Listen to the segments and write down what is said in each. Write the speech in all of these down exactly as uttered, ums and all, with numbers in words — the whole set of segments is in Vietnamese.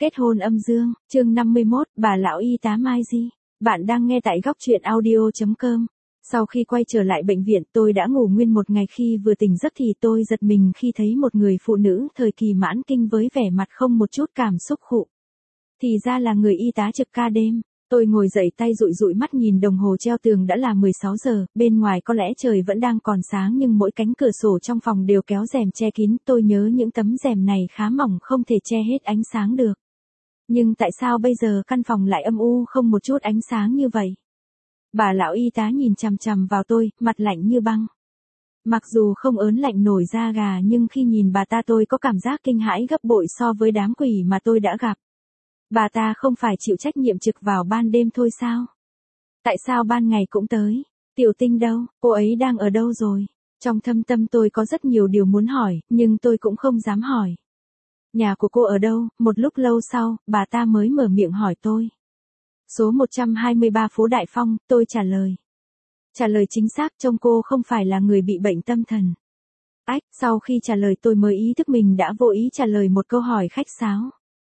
Kết hôn âm dương, chương năm mươi mốt, bà lão y tá Mai Di. Bạn đang nghe tại góc truyện audio chấm com. Sau khi quay trở lại bệnh viện, tôi đã ngủ nguyên một ngày. Khi vừa tỉnh giấc thì tôi giật mình khi thấy một người phụ nữ thời kỳ mãn kinh với vẻ mặt không một chút cảm xúc khụ. Thì ra là người y tá trực ca đêm. Tôi ngồi dậy, tay dụi dụi mắt nhìn đồng hồ treo tường, đã là mười sáu giờ, bên ngoài có lẽ trời vẫn đang còn sáng nhưng mỗi cánh cửa sổ trong phòng đều kéo rèm che kín. Tôi nhớ những tấm rèm này khá mỏng, không thể che hết ánh sáng được. Nhưng tại sao bây giờ căn phòng lại âm u không một chút ánh sáng như vậy? Bà lão y tá nhìn chằm chằm vào tôi, mặt lạnh như băng. Mặc dù không ớn lạnh nổi da gà nhưng khi nhìn bà ta tôi có cảm giác kinh hãi gấp bội so với đám quỷ mà tôi đã gặp. Bà ta không phải chịu trách nhiệm trực vào ban đêm thôi sao? Tại sao ban ngày cũng tới? Tiểu Tinh đâu? Cô ấy đang ở đâu rồi? Trong thâm tâm tôi có rất nhiều điều muốn hỏi, nhưng tôi cũng không dám hỏi. Nhà của cô ở đâu? Một lúc lâu sau, bà ta mới mở miệng hỏi tôi. Số một trăm hai mươi ba phố Đại Phong, tôi trả lời. Trả lời chính xác, trông cô không phải là người bị bệnh tâm thần. Ách, sau khi trả lời tôi mới ý thức mình đã vô ý trả lời một câu hỏi khách sáo.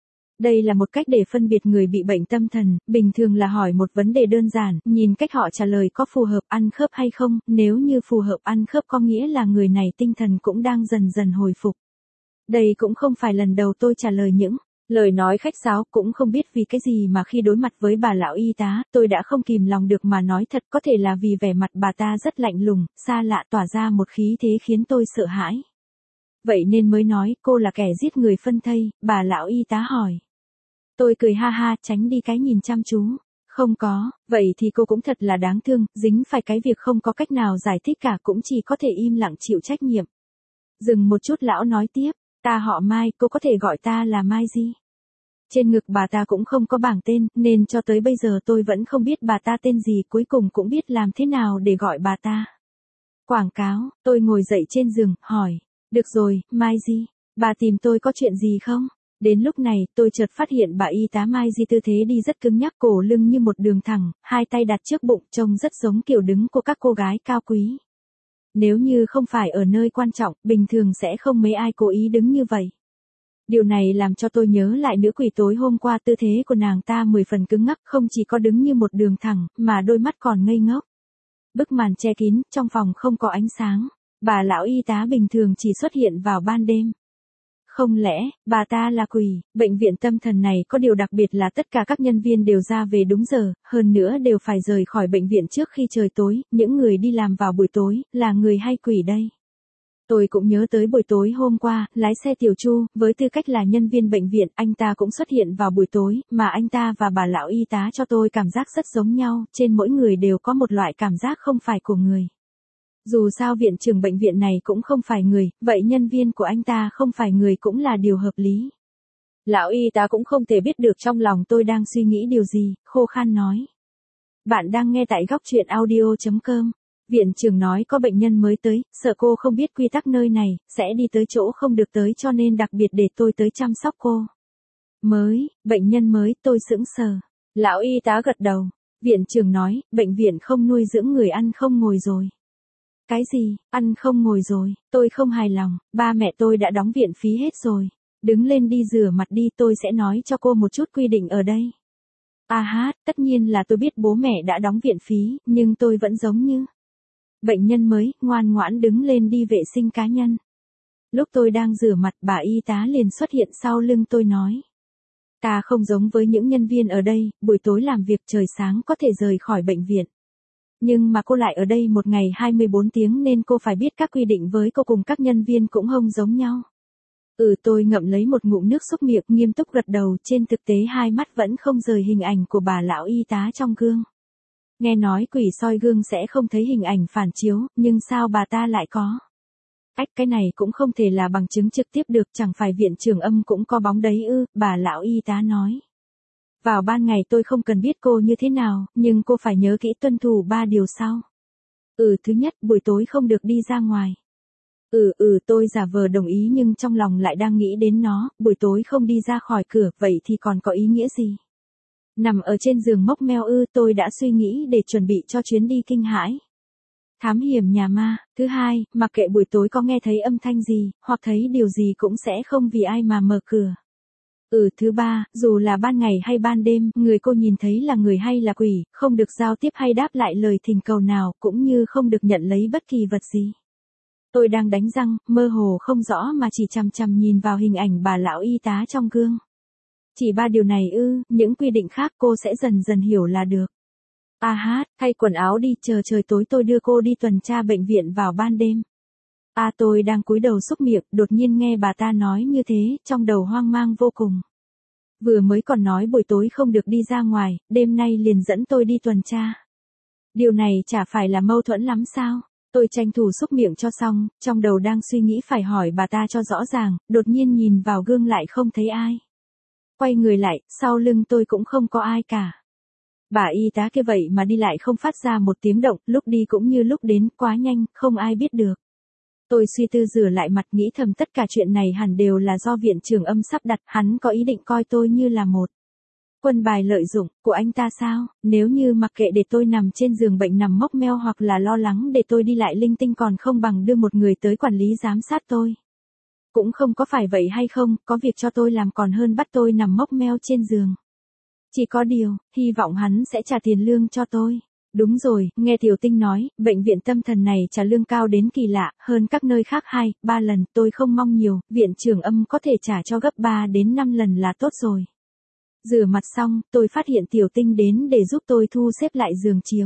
Đây là một cách để phân biệt người bị bệnh tâm thần, bình thường là hỏi một vấn đề đơn giản, nhìn cách họ trả lời có phù hợp ăn khớp hay không, nếu như phù hợp ăn khớp có nghĩa là người này tinh thần cũng đang dần dần hồi phục. Đây cũng không phải lần đầu tôi trả lời những lời nói khách sáo, cũng không biết vì cái gì mà khi đối mặt với bà lão y tá, tôi đã không kìm lòng được mà nói thật, có thể là vì vẻ mặt bà ta rất lạnh lùng, xa lạ, tỏa ra một khí thế khiến tôi sợ hãi. Vậy nên mới nói, cô là kẻ giết người phân thây, bà lão y tá hỏi. Tôi cười ha ha, tránh đi cái nhìn chăm chú. Không có, vậy thì cô cũng thật là đáng thương, dính phải cái việc không có cách nào giải thích cả, cũng chỉ có thể im lặng chịu trách nhiệm. Dừng một chút, lão nói tiếp, ta họ Mai, cô có thể gọi ta là Mai Di. Trên ngực bà ta cũng không có bảng tên, nên cho tới bây giờ tôi vẫn không biết bà ta tên gì, cuối cùng cũng biết làm thế nào để gọi bà ta. Quảng cáo, tôi ngồi dậy trên giường, hỏi, được rồi, Mai Di, bà tìm tôi có chuyện gì không? Đến lúc này, tôi chợt phát hiện bà y tá Mai Di tư thế đi rất cứng nhắc, cổ lưng như một đường thẳng, hai tay đặt trước bụng, trông rất giống kiểu đứng của các cô gái cao quý. Nếu như không phải ở nơi quan trọng, bình thường sẽ không mấy ai cố ý đứng như vậy. Điều này làm cho tôi nhớ lại nữ quỷ tối hôm qua, tư thế của nàng ta mười phần cứng ngắc, không chỉ có đứng như một đường thẳng, mà đôi mắt còn ngây ngốc. Bức màn che kín, trong phòng không có ánh sáng, bà lão y tá bình thường chỉ xuất hiện vào ban đêm. Không lẽ, bà ta là quỷ? Bệnh viện tâm thần này có điều đặc biệt là tất cả các nhân viên đều ra về đúng giờ, hơn nữa đều phải rời khỏi bệnh viện trước khi trời tối, những người đi làm vào buổi tối, là người hay quỷ đây? Tôi cũng nhớ tới buổi tối hôm qua, lái xe Tiểu Chu, với tư cách là nhân viên bệnh viện, anh ta cũng xuất hiện vào buổi tối, mà anh ta và bà lão y tá cho tôi cảm giác rất giống nhau, trên mỗi người đều có một loại cảm giác không phải của người. Dù sao viện trưởng bệnh viện này cũng không phải người, vậy nhân viên của anh ta không phải người cũng là điều hợp lý. Lão y tá cũng không thể biết được trong lòng tôi đang suy nghĩ điều gì, khô khan nói. Bạn đang nghe tại góc truyện audio chấm com. Viện trưởng nói có bệnh nhân mới tới, sợ cô không biết quy tắc nơi này, sẽ đi tới chỗ không được tới cho nên đặc biệt để tôi tới chăm sóc cô. Mới, bệnh nhân mới, tôi sững sờ. Lão y tá gật đầu. Viện trưởng nói, bệnh viện không nuôi dưỡng người ăn không ngồi rồi. Cái gì, ăn không ngồi rồi, tôi không hài lòng, ba mẹ tôi đã đóng viện phí hết rồi. Đứng lên đi rửa mặt đi, tôi sẽ nói cho cô một chút quy định ở đây. À hát, tất nhiên là tôi biết bố mẹ đã đóng viện phí, nhưng tôi vẫn giống như bệnh nhân mới, ngoan ngoãn đứng lên đi vệ sinh cá nhân. Lúc tôi đang rửa mặt, bà y tá liền xuất hiện sau lưng tôi nói. Ta không giống với những nhân viên ở đây, buổi tối làm việc trời sáng có thể rời khỏi bệnh viện. Nhưng mà cô lại ở đây một ngày hai mươi bốn tiếng nên cô phải biết các quy định với cô cùng các nhân viên cũng không giống nhau. Ừ, tôi ngậm lấy một ngụm nước xúc miệng, nghiêm túc gật đầu, trên thực tế hai mắt vẫn không rời hình ảnh của bà lão y tá trong gương. Nghe nói quỷ soi gương sẽ không thấy hình ảnh phản chiếu, nhưng sao bà ta lại có? Ách, cái này cũng không thể là bằng chứng trực tiếp được, chẳng phải viện trưởng âm cũng có bóng đấy ư, bà lão y tá nói. Vào ban ngày tôi không cần biết cô như thế nào, nhưng cô phải nhớ kỹ tuân thủ ba điều sau. Ừ, thứ nhất, buổi tối không được đi ra ngoài. Ừ ừ tôi giả vờ đồng ý nhưng trong lòng lại đang nghĩ đến nó, buổi tối không đi ra khỏi cửa, vậy thì còn có ý nghĩa gì? Nằm ở trên giường mốc meo ư, tôi đã suy nghĩ để chuẩn bị cho chuyến đi kinh hãi. Thám hiểm nhà ma. Thứ hai, mặc kệ buổi tối có nghe thấy âm thanh gì, hoặc thấy điều gì cũng sẽ không vì ai mà mở cửa. Ừ, thứ ba, dù là ban ngày hay ban đêm, người cô nhìn thấy là người hay là quỷ, không được giao tiếp hay đáp lại lời thỉnh cầu nào, cũng như không được nhận lấy bất kỳ vật gì. Tôi đang đánh răng, mơ hồ không rõ mà chỉ chằm chằm nhìn vào hình ảnh bà lão y tá trong gương. Chỉ ba điều này ư, những quy định khác cô sẽ dần dần hiểu là được. A hát, thay quần áo đi, chờ trời tối tôi đưa cô đi tuần tra bệnh viện vào ban đêm. A tôi đang cúi đầu xúc miệng, đột nhiên nghe bà ta nói như thế, trong đầu hoang mang vô cùng. Vừa mới còn nói buổi tối không được đi ra ngoài, đêm nay liền dẫn tôi đi tuần tra. Điều này chả phải là mâu thuẫn lắm sao? Tôi tranh thủ xúc miệng cho xong, trong đầu đang suy nghĩ phải hỏi bà ta cho rõ ràng, đột nhiên nhìn vào gương lại không thấy ai. Quay người lại, sau lưng tôi cũng không có ai cả. Bà y tá kia vậy mà đi lại không phát ra một tiếng động, lúc đi cũng như lúc đến, quá nhanh, không ai biết được. Tôi suy tư rửa lại mặt, nghĩ thầm tất cả chuyện này hẳn đều là do viện trưởng Âm sắp đặt, hắn có ý định coi tôi như là một quân bài lợi dụng của anh ta sao? Nếu như mặc kệ để tôi nằm trên giường bệnh nằm mốc meo hoặc là lo lắng để tôi đi lại linh tinh còn không bằng đưa một người tới quản lý giám sát tôi. Cũng không có phải vậy hay không, có việc cho tôi làm còn hơn bắt tôi nằm mốc meo trên giường. Chỉ có điều, hy vọng hắn sẽ trả tiền lương cho tôi. Đúng rồi, nghe Tiểu Tinh nói, bệnh viện tâm thần này trả lương cao đến kỳ lạ, hơn các nơi khác hai, ba lần, tôi không mong nhiều, viện trưởng Âm có thể trả cho gấp ba đến năm lần là tốt rồi. Rửa mặt xong, tôi phát hiện Tiểu Tinh đến để giúp tôi thu xếp lại giường chiếu.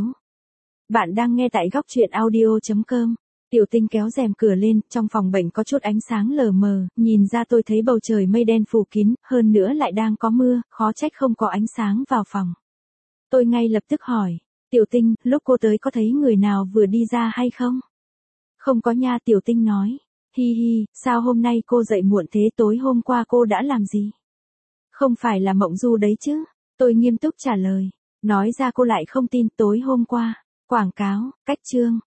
Bạn đang nghe tại góc truyện audio chấm com. Tiểu Tinh kéo rèm cửa lên, trong phòng bệnh có chút ánh sáng lờ mờ, nhìn ra tôi thấy bầu trời mây đen phủ kín, hơn nữa lại đang có mưa, khó trách không có ánh sáng vào phòng. Tôi ngay lập tức hỏi, Tiểu Tinh, lúc cô tới có thấy người nào vừa đi ra hay không? Không có nha, Tiểu Tinh nói. Hi hi, sao hôm nay cô dậy muộn thế, tối hôm qua cô đã làm gì? Không phải là mộng du đấy chứ? Tôi nghiêm túc trả lời. Nói ra cô lại không tin, tối hôm qua. Quảng cáo, cách chương.